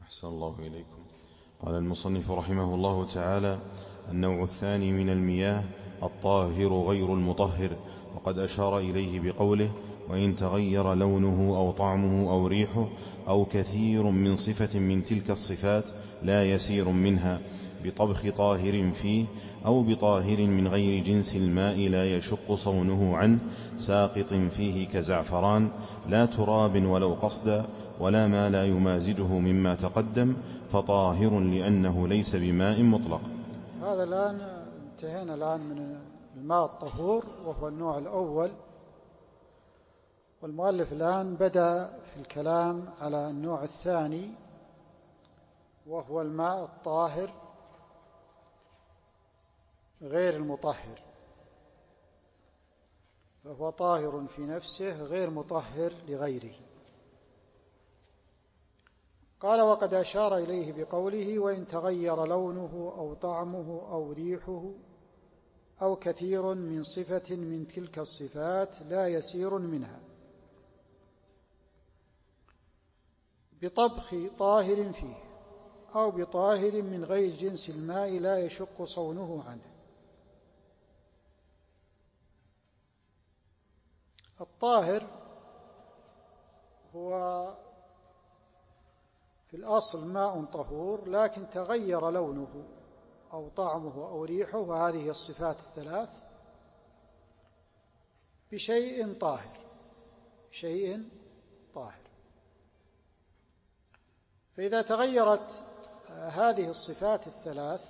أحسن الله إليكم. قال المصنف رحمه الله تعالى: النوع الثاني من المياه الطاهر غير المطهر، وقد أشار إليه بقوله: وإن تغير لونه أو طعمه أو ريحه أو كثير من صفة من تلك الصفات لا يسير منها، بطبخ طاهر فيه أو بطاهر من غير جنس الماء لا يشق صونه عنه، ساقط فيه كزعفران، لا تراب ولو قصدا، ولا ما لا يمازجه مما تقدم، فطاهر لأنه ليس بماء مطلق. هذا الآن انتهينا الآن من الماء الطهور وهو النوع الأول، والمؤلف الآن بدأ في الكلام على النوع الثاني وهو الماء الطاهر غير المطهر، فهو طاهر في نفسه غير مطهر لغيره. قال: وقد أشار إليه بقوله: وإن تغير لونه أو طعمه أو ريحه أو كثير من صفة من تلك الصفات لا يسير منها، بطبخ طاهر فيه أو بطاهر من غير جنس الماء لا يشق صونه عنه. الطاهر هو في الأصل ماء طهور، لكن تغير لونه أو طعمه أو ريحه، وهذه الصفات الثلاث، بشيء طاهر، شيء طاهر. فإذا تغيرت هذه الصفات الثلاث،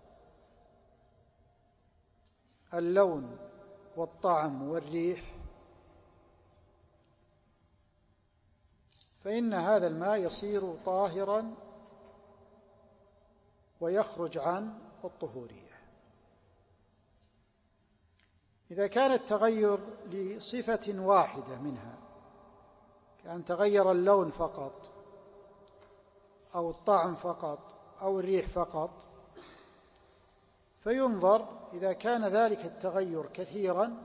اللون والطعم والريح، فإن هذا الماء يصير طاهرا ويخرج عن الطهورية. إذا كان التغير لصفة واحدة منها، كأن تغير اللون فقط أو الطعم فقط أو الريح فقط، فينظر إذا كان ذلك التغير كثيرا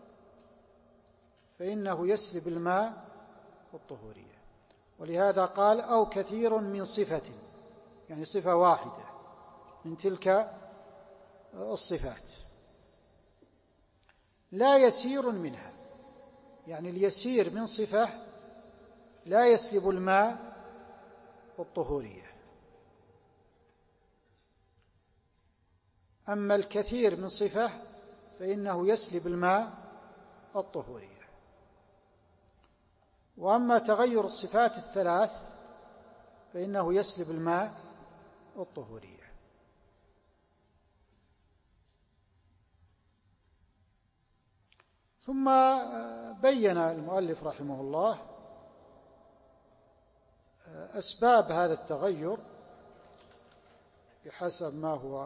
فإنه يسلب الماء الطهورية. ولهذا قال: أو كثير من صفة، يعني صفة واحدة من تلك الصفات، لا يسير منها، يعني اليسير من صفة لا يسلب الماء الطهورية، أما الكثير من صفة فإنه يسلب الماء الطهورية. وأما تغير الصفات الثلاث فإنه يسلب الماء الطهورية. ثم بين المؤلف رحمه الله أسباب هذا التغير بحسب ما هو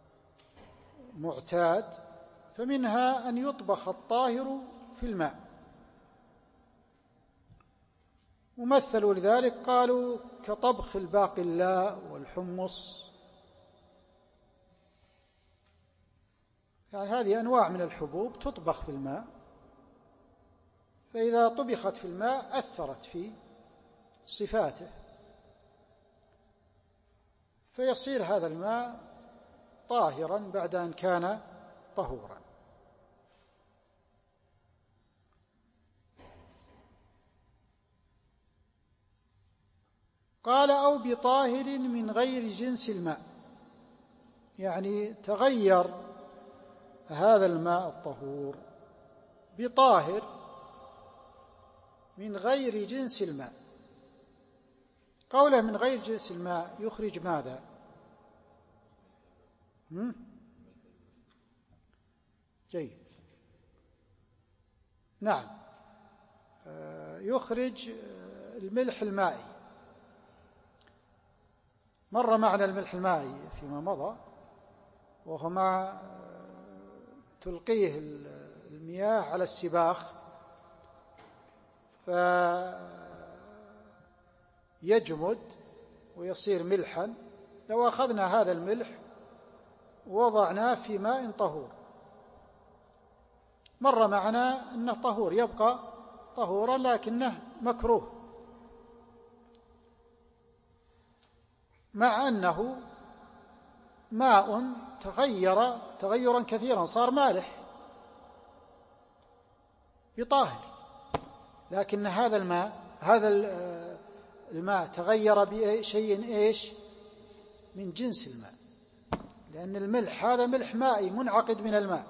معتاد، فمنها أن يطبخ الطاهر في الماء، ومثلوا لذلك قالوا كطبخ الباقلاء والحمص، يعني هذه أنواع من الحبوب تطبخ في الماء، فإذا طبخت في الماء أثرت في صفاته، فيصير هذا الماء طاهرا بعد أن كان طهورا. قال: أو بطاهر من غير جنس الماء، يعني تغير هذا الماء الطهور بطاهر من غير جنس الماء. قوله من غير جنس الماء يخرج ماذا؟ جيد، نعم، يخرج الملح المائي. مر معنا الملح المائي فيما مضى، وهو ما تلقيه المياه على السباخ فيجمد ويصير ملحا. لو أخذنا هذا الملح ووضعناه في ماء طهور، مر معنا أنه طهور، يبقى طهورا لكنه مكروه. مع أنه ماء تغير تغيرا كثيرا، صار مالح بطاهر، لكن هذا الماء تغير بشيء إيش؟ من جنس الماء، لأن الملح هذا ملح مائي منعقد من الماء.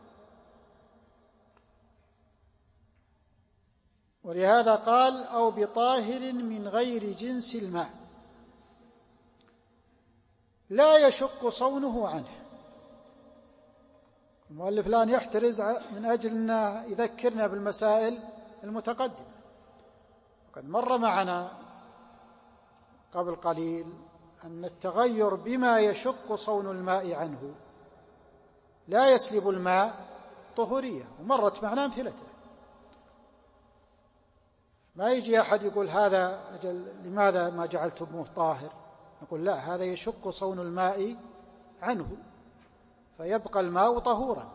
ولهذا قال أو بطاهر من غير جنس الماء لا يشق صونه عنه. المؤلف الآن يحترز من أجل أن يذكرنا بالمسائل المتقدمة. وقد مر معنا قبل قليل أن التغير بما يشق صون الماء عنه لا يسلب الماء طهورية، ومرت معنا أمثلته. ما يجي أحد يقول هذا أجل لماذا ما جعلتموه طاهر؟ نقول لا، هذا يشق صون الماء عنه فيبقى الماء طهورا.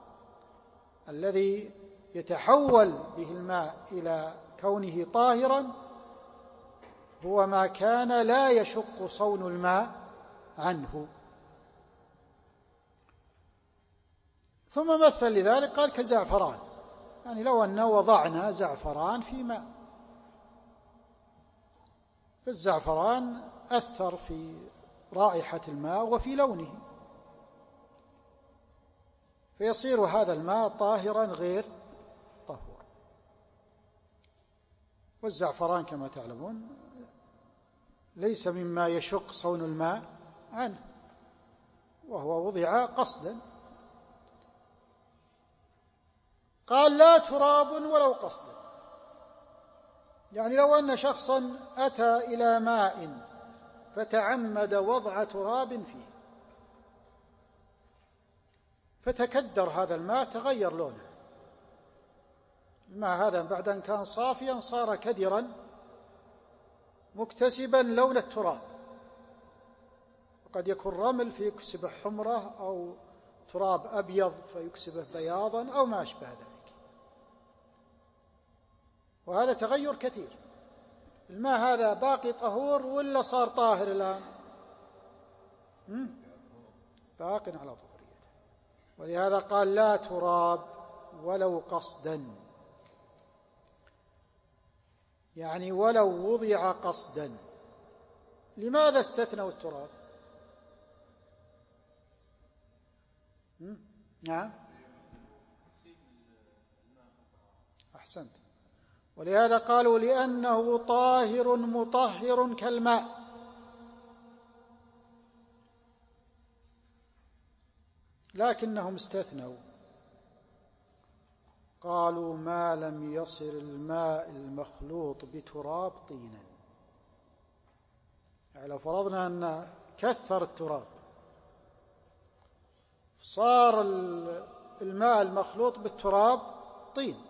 الذي يتحول به الماء إلى كونه طاهرا هو ما كان لا يشق صون الماء عنه. ثم مثل لذلك قال كزعفران، يعني لو أن وضعنا زعفران في ماء، فالزعفران أثر في رائحة الماء وفي لونه، فيصير هذا الماء طاهرا غير طهور. والزعفران كما تعلمون ليس مما يشق صون الماء عنه، وهو وضع قصدا. قال لا تراب ولو قصدا، يعني لو أن شخصا أتى إلى ماء فتعمد وضع تراب فيه فتكدر هذا الماء، تغير لونه، الماء هذا بعد أن كان صافيا صار كدرا مكتسبا لون التراب، وقد يكون رمل فيكسبه حمرة أو تراب أبيض فيكسبه بياضا أو ما أشبه ذلك. وهذا تغير كثير. الماء هذا باقي طهور ولا صار طاهر الآن؟ باق على طهوريته. ولهذا قال لا تراب ولو قصدا، يعني ولو وضع قصدا. لماذا استثنوا التراب؟ نعم أحسنت. ولهذا قالوا لأنه طاهر مطهر كالماء. لكنهم استثنوا، قالوا ما لم يصر الماء المخلوط بتراب طينا. يعني لو فرضنا أن كثر التراب صار الماء المخلوط بالتراب طين،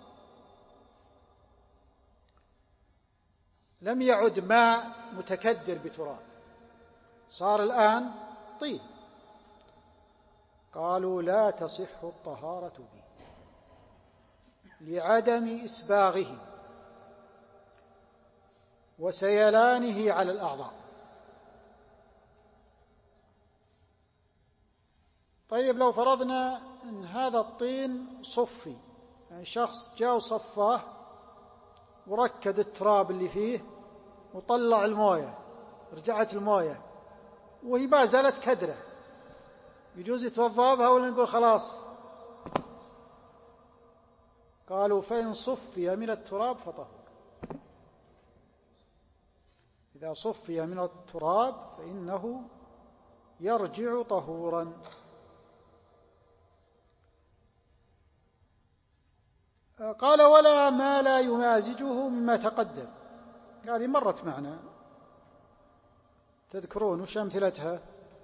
لم يعد ماء متكدر بتراب، صار الآن طين. قالوا لا تصح الطهارة به لعدم إسباغه وسيلانه على الأعضاء. طيب لو فرضنا أن هذا الطين صفي، يعني شخص جاء وصفاه وركد التراب اللي فيه وطلع الموية، رجعت الموية وهي ما زالت كدرة، يجوز يتوضأ بها ولا نقول خلاص؟ قالوا فإن صفي من التراب فطهور. إذا صفي من التراب فإنه يرجع طهورا. قال ولا ما لا يمازجه مما تقدم. هذه مرت معنا، تذكرون وش أمثلتها؟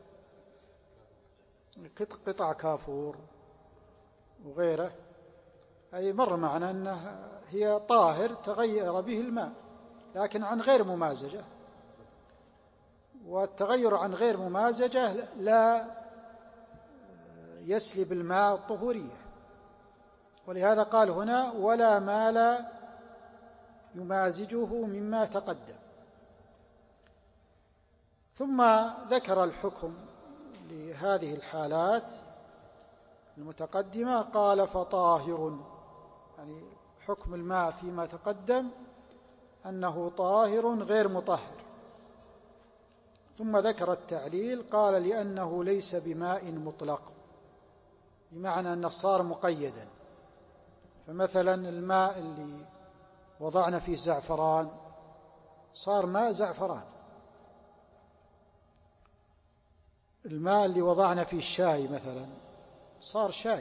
قطع كافور وغيره، هذه مر معنا أنها هي طاهر تغير به الماء لكن عن غير ممازجة، والتغير عن غير ممازجة لا يسلب الماء الطهورية. ولهذا قال هنا ولا ما لا يمازجه مما تقدم. ثم ذكر الحكم لهذه الحالات المتقدمة، قال فطاهر، يعني حكم الماء فيما تقدم أنه طاهر غير مطهر. ثم ذكر التعليل، قال لأنه ليس بماء مطلق، بمعنى أنه صار مقيدا. فمثلا الماء اللي وضعنا فيه زعفران صار ماء زعفران، الماء اللي وضعنا فيه الشاي مثلا صار شاي،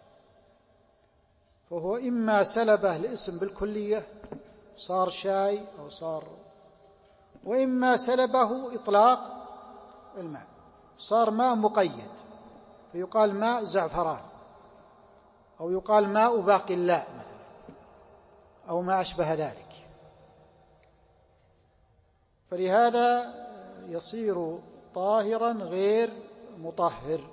فهو إما سلبه الاسم بالكلية صار شاي أو صار، وإما سلبه إطلاق الماء صار ماء مقيد، فيقال ماء زعفران، أو يقال ماء باقلاء مثلا، أو ما أشبه ذلك. فلهذا يصير طاهرا غير مطهر.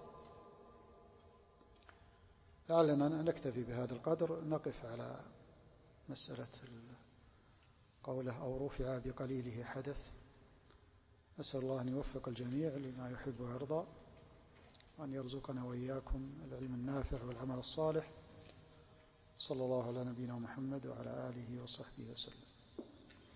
لعلنا نكتفي بهذا القدر، نقف على مسألة قوله أو رفع بقليله حدث. أسأل الله أن يوفق الجميع لما يحب ويرضى، وأن يرزقنا وإياكم العلم النافع والعمل الصالح. صلى الله على نبينا محمد وعلى آله وصحبه وسلم.